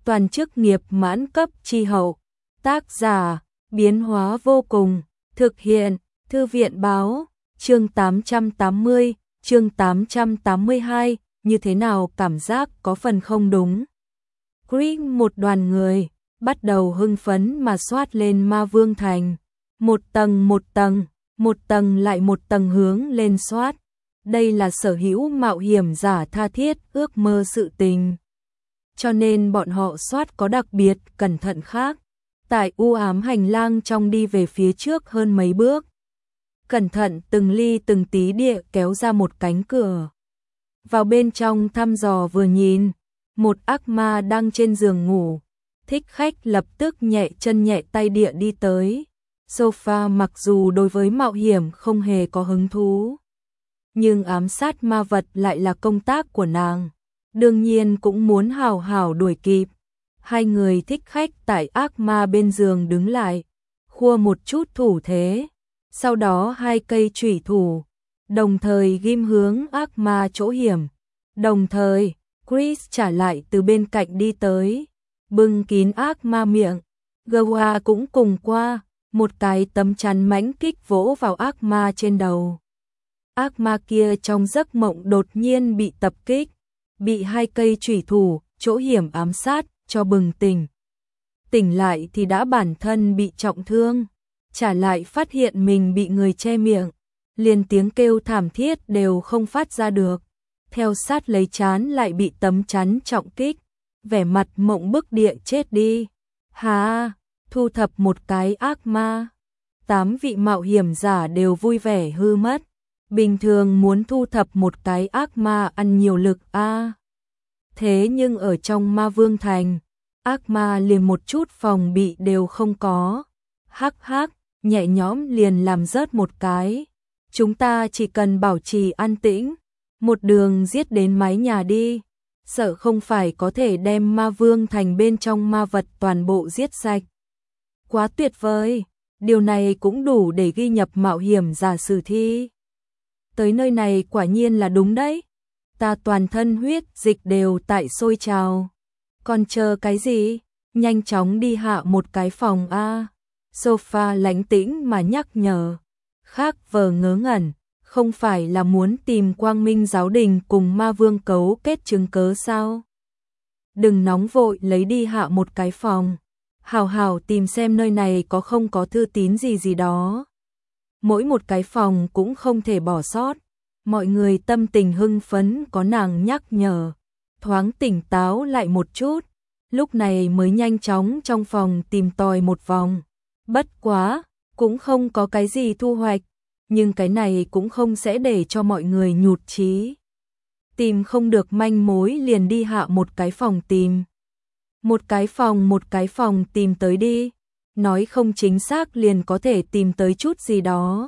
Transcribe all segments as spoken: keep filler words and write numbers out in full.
toàn chức nghiệp mãn cấp chi hậu. Tác giả, biến hóa vô cùng, thực hiện, Thư viện báo, chương tám trăm tám mươi, chương tám trăm tám mươi hai, như thế nào cảm giác có phần không đúng. Chris một đoàn người, bắt đầu hưng phấn mà soát lên Ma Vương Thành. Một tầng một tầng, một tầng lại một tầng hướng lên soát. Đây là sở hữu mạo hiểm giả tha thiết ước mơ sự tình. Cho nên bọn họ soát có đặc biệt cẩn thận khác. Tại u ám hành lang trong đi về phía trước hơn mấy bước. Cẩn thận từng ly từng tí địa kéo ra một cánh cửa. Vào bên trong thăm dò vừa nhìn, một ác ma đang trên giường ngủ. Thích khách lập tức nhẹ chân nhẹ tay địa đi tới. Sophia mặc dù đối với mạo hiểm không hề có hứng thú, nhưng ám sát ma vật lại là công tác của nàng. Đương nhiên cũng muốn hào hào đuổi kịp. Hai người thích khách tại ác ma bên giường đứng lại, khua một chút thủ thế. Sau đó hai cây chủy thủ, đồng thời ghim hướng ác ma chỗ hiểm. Đồng thời, Chris trả lại từ bên cạnh đi tới, bưng kín ác ma miệng. Gawa cũng cùng qua, một cái tấm chắn mãnh kích vỗ vào ác ma trên đầu. Ác ma kia trong giấc mộng đột nhiên bị tập kích, bị hai cây chủy thủ, chỗ hiểm ám sát, cho bừng tỉnh. Tỉnh lại thì đã bản thân bị trọng thương, trả lại phát hiện mình bị người che miệng, liền tiếng kêu thảm thiết đều không phát ra được. Theo sát lấy chán lại bị tấm chắn trọng kích, vẻ mặt mộng bức địa chết đi. Hà, thu thập một cái ác ma. Tám vị mạo hiểm giả đều vui vẻ hư mất. Bình thường muốn thu thập một cái ác ma ăn nhiều lực a. À. Thế nhưng ở trong Ma Vương Thành, ác ma liền một chút phòng bị đều không có. Hắc hắc, nhẹ nhõm liền làm rớt một cái. Chúng ta chỉ cần bảo trì an tĩnh, một đường giết đến mái nhà đi. Sợ không phải có thể đem Ma Vương Thành bên trong ma vật toàn bộ giết sạch. Quá tuyệt vời, điều này cũng đủ để ghi nhập mạo hiểm giả sử thi. Tới nơi này quả nhiên là đúng đấy. Ta toàn thân huyết dịch đều tại sôi trào. Còn chờ cái gì? Nhanh chóng đi hạ một cái phòng a. Sophia lãnh tĩnh mà nhắc nhở. Khác vờ ngớ ngẩn, không phải là muốn tìm Quang Minh giáo đình cùng Ma Vương cấu kết chứng cớ sao? Đừng nóng vội lấy đi hạ một cái phòng. Hào hào tìm xem nơi này có không có thư tín gì gì đó. Mỗi một cái phòng cũng không thể bỏ sót. Mọi người tâm tình hưng phấn có nàng nhắc nhở, thoáng tỉnh táo lại một chút, lúc này mới nhanh chóng trong phòng tìm tòi một vòng. Bất quá, cũng không có cái gì thu hoạch, nhưng cái này cũng không sẽ để cho mọi người nhụt chí. Tìm không được manh mối liền đi hạ một cái phòng tìm. Một cái phòng một cái phòng tìm tới đi, nói không chính xác liền có thể tìm tới chút gì đó.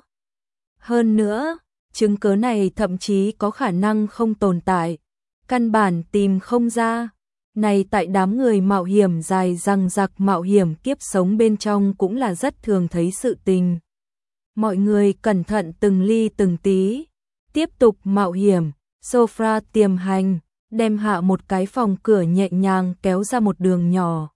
Hơn nữa, chứng cớ này thậm chí có khả năng không tồn tại, căn bản tìm không ra. Này tại đám người mạo hiểm dài dằng dặc mạo hiểm kiếp sống bên trong cũng là rất thường thấy sự tình. Mọi người cẩn thận từng ly từng tí, tiếp tục mạo hiểm. Sophia tiềm hành, đem hạ một cái phòng cửa nhẹ nhàng kéo ra một đường nhỏ.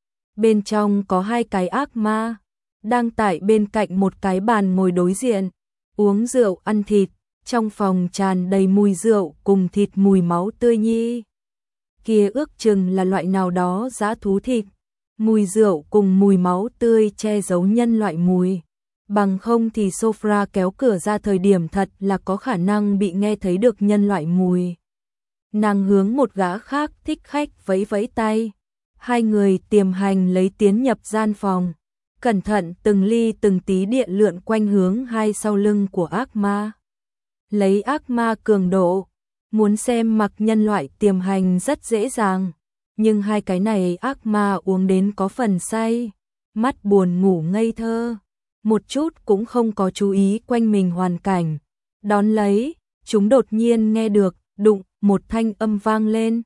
Bên trong có hai cái ác ma, đang tại bên cạnh một cái bàn ngồi đối diện, uống rượu ăn thịt, trong phòng tràn đầy mùi rượu cùng thịt mùi máu tươi nhi. Kia ước chừng là loại nào đó dã thú thịt, mùi rượu cùng mùi máu tươi che giấu nhân loại mùi. Bằng không thì Sophia kéo cửa ra thời điểm thật là có khả năng bị nghe thấy được nhân loại mùi. Nàng hướng một gã khác thích khách vẫy vẫy tay. Hai người tiềm hành lấy tiến nhập gian phòng. Cẩn thận từng ly từng tí địa lượn quanh hướng hai sau lưng của ác ma. Lấy ác ma cường độ, muốn xem mặc nhân loại tiềm hành rất dễ dàng. Nhưng hai cái này ác ma uống đến có phần say, mắt buồn ngủ ngây thơ. Một chút cũng không có chú ý quanh mình hoàn cảnh. Đón lấy, chúng đột nhiên nghe được, đụng, một thanh âm vang lên.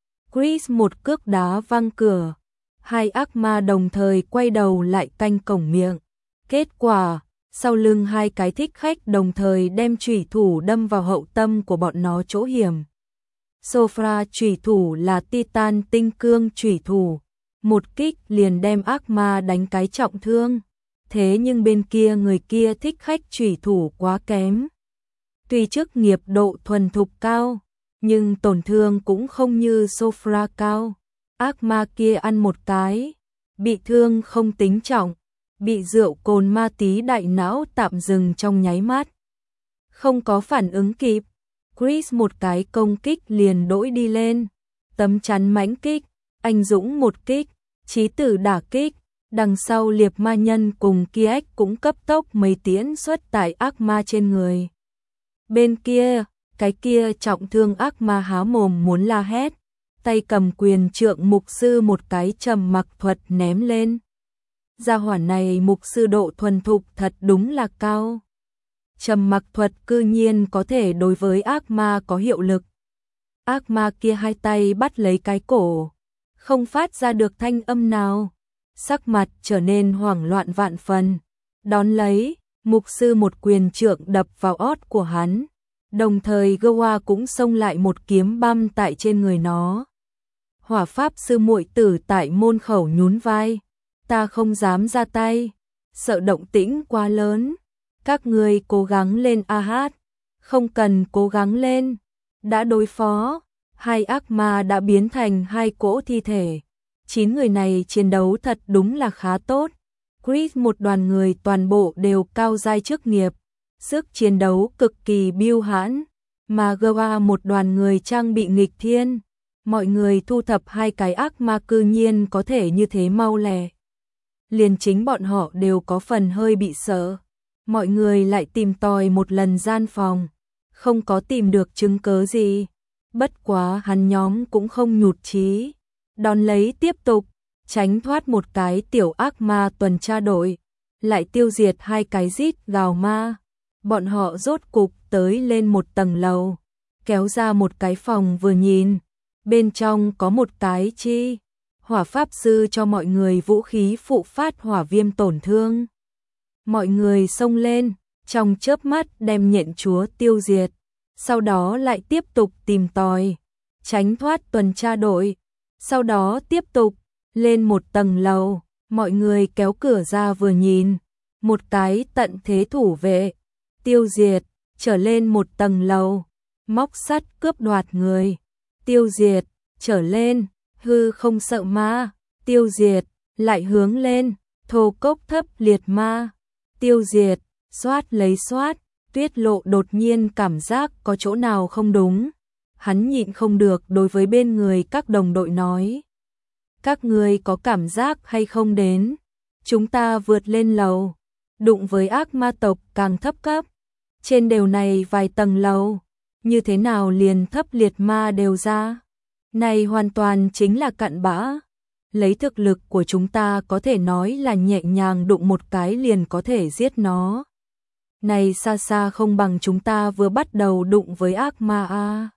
Chris một cước đá văng cửa. Hai ác ma đồng thời quay đầu lại canh cổng miệng. Kết quả, sau lưng hai cái thích khách đồng thời đem chủy thủ đâm vào hậu tâm của bọn nó chỗ hiểm. Sophra chủy thủ là Titan tinh cương chủy thủ, một kích liền đem ác ma đánh cái trọng thương. Thế nhưng bên kia người kia thích khách chủy thủ quá kém. Tuy chức nghiệp độ thuần thục cao, nhưng tổn thương cũng không như Sophra cao. Ác ma kia ăn một cái, bị thương không tính trọng, bị rượu cồn ma tí đại não tạm dừng trong nháy mắt. Không có phản ứng kịp, Chris một cái công kích liền đỗi đi lên, tấm chắn mãnh kích, anh dũng một kích, chí tử đả kích, đằng sau liệp ma nhân cùng Kiếc cũng cấp tốc mấy tiễn xuất tại ác ma trên người. Bên kia, cái kia trọng thương ác ma há mồm muốn la hét, tay cầm quyền trượng mục sư một cái trầm mặc thuật ném lên. Gia hỏa này mục sư độ thuần thục thật đúng là cao. Trầm mặc thuật cư nhiên có thể đối với ác ma có hiệu lực. Ác ma kia hai tay bắt lấy cái cổ, không phát ra được thanh âm nào, sắc mặt trở nên hoảng loạn vạn phần. Đón lấy, mục sư một quyền trượng đập vào ót của hắn, đồng thời Goa cũng xông lại một kiếm băm tại trên người nó. Hỏa pháp sư muội tử tại môn khẩu nhún vai, ta không dám ra tay, sợ động tĩnh quá lớn. Các ngươi cố gắng lên a hát, không cần cố gắng lên, đã đối phó, hai ác ma đã biến thành hai cỗ thi thể. Chín người này chiến đấu thật đúng là khá tốt. Chris một đoàn người toàn bộ đều cao giai chức nghiệp, sức chiến đấu cực kỳ biêu hãn, mà Goa một đoàn người trang bị nghịch thiên. Mọi người thu thập hai cái ác ma cư nhiên có thể như thế mau lẹ. Liền chính bọn họ đều có phần hơi bị sợ. Mọi người lại tìm tòi một lần gian phòng, không có tìm được chứng cớ gì. Bất quá hắn nhóm cũng không nhụt chí, đón lấy tiếp tục, tránh thoát một cái tiểu ác ma tuần tra đội, lại tiêu diệt hai cái rít gào ma. Bọn họ rốt cục tới lên một tầng lầu, kéo ra một cái phòng vừa nhìn, bên trong có một cái chi. Hỏa pháp sư cho mọi người vũ khí phụ phát hỏa viêm tổn thương. Mọi người xông lên, trong chớp mắt đem nhện chúa tiêu diệt, sau đó lại tiếp tục tìm tòi, tránh thoát tuần tra đội, sau đó tiếp tục lên một tầng lầu, mọi người kéo cửa ra vừa nhìn, một cái tận thế thủ vệ, tiêu diệt, trở lên một tầng lầu, móc sắt cướp đoạt người, tiêu diệt, trở lên, hư không sợ ma, tiêu diệt, lại hướng lên, thô cốc thấp liệt ma, tiêu diệt, xoát lấy xoát. Tuyết Lộ đột nhiên cảm giác có chỗ nào không đúng, hắn nhịn không được đối với bên người các đồng đội nói. Các người có cảm giác hay không đến, chúng ta vượt lên lầu, đụng với ác ma tộc càng thấp cấp, trên đều này vài tầng lầu, như thế nào liền thấp liệt ma đều ra, này hoàn toàn chính là cặn bã. Lấy thực lực của chúng ta có thể nói là nhẹ nhàng đụng một cái liền có thể giết nó. Này xa xa không bằng chúng ta vừa bắt đầu đụng với ác ma a.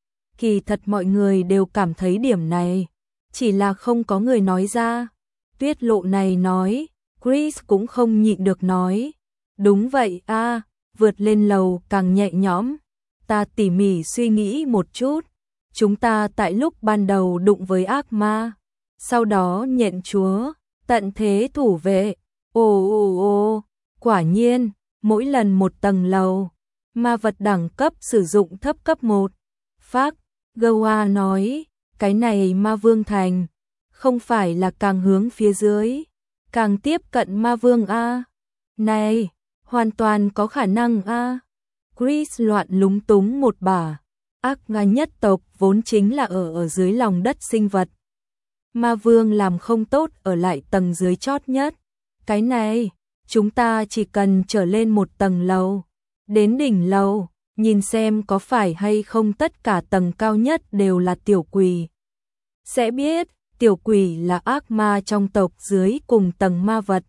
Kỳ thật mọi người đều cảm thấy điểm này, chỉ là không có người nói ra. Tuyết Lộ này nói, Chris cũng không nhịn được nói. Đúng vậy a, vượt lên lầu càng nhẹ nhõm. Ta tỉ mỉ suy nghĩ một chút, chúng ta tại lúc ban đầu đụng với ác ma, sau đó nhện chúa, tận thế thủ vệ. Ồ ồ ồ, quả nhiên, mỗi lần một tầng lầu, ma vật đẳng cấp sử dụng thấp cấp một. Phác, Goa nói, cái này ma vương thành, không phải là càng hướng phía dưới, càng tiếp cận ma vương a. Này, hoàn toàn có khả năng a. Chris loạn lúng túng một bà, ác ma nhất tộc vốn chính là ở ở dưới lòng đất sinh vật. Ma vương làm không tốt ở lại tầng dưới chót nhất. Cái này, chúng ta chỉ cần trở lên một tầng lầu, đến đỉnh lầu, nhìn xem có phải hay không tất cả tầng cao nhất đều là tiểu quỷ. Sẽ biết, tiểu quỷ là ác ma trong tộc dưới cùng tầng ma vật.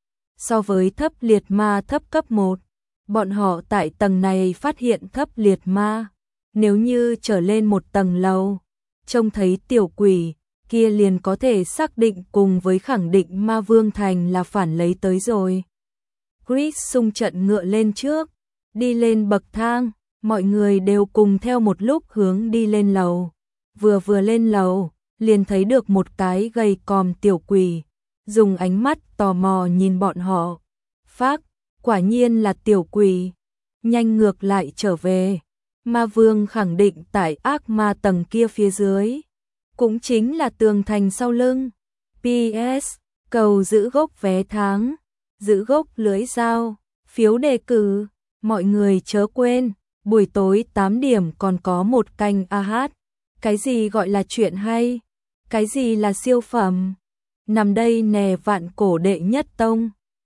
So với thấp liệt ma thấp cấp một, bọn họ tại tầng này phát hiện thấp liệt ma. Nếu như trở lên một tầng lầu, trông thấy tiểu quỷ, kia liền có thể xác định cùng với khẳng định ma vương thành là phản lấy tới rồi. Chris xung trận ngựa lên trước, đi lên bậc thang, mọi người đều cùng theo một lúc hướng đi lên lầu. Vừa vừa lên lầu, liền thấy được một cái gầy còm tiểu quỷ, dùng ánh mắt tò mò nhìn bọn họ. Phác, quả nhiên là tiểu quỷ, nhanh ngược lại trở về. Ma Vương khẳng định tại ác ma tầng kia phía dưới, cũng chính là tường thành sau lưng. pê ét, cầu giữ gốc vé tháng, giữ gốc lưỡi dao, phiếu đề cử, mọi người chớ quên, buổi tối tám điểm còn có một canh a hát. Cái gì gọi là chuyện hay? Cái gì là siêu phẩm? Nằm đây nè vạn cổ đệ nhất tông.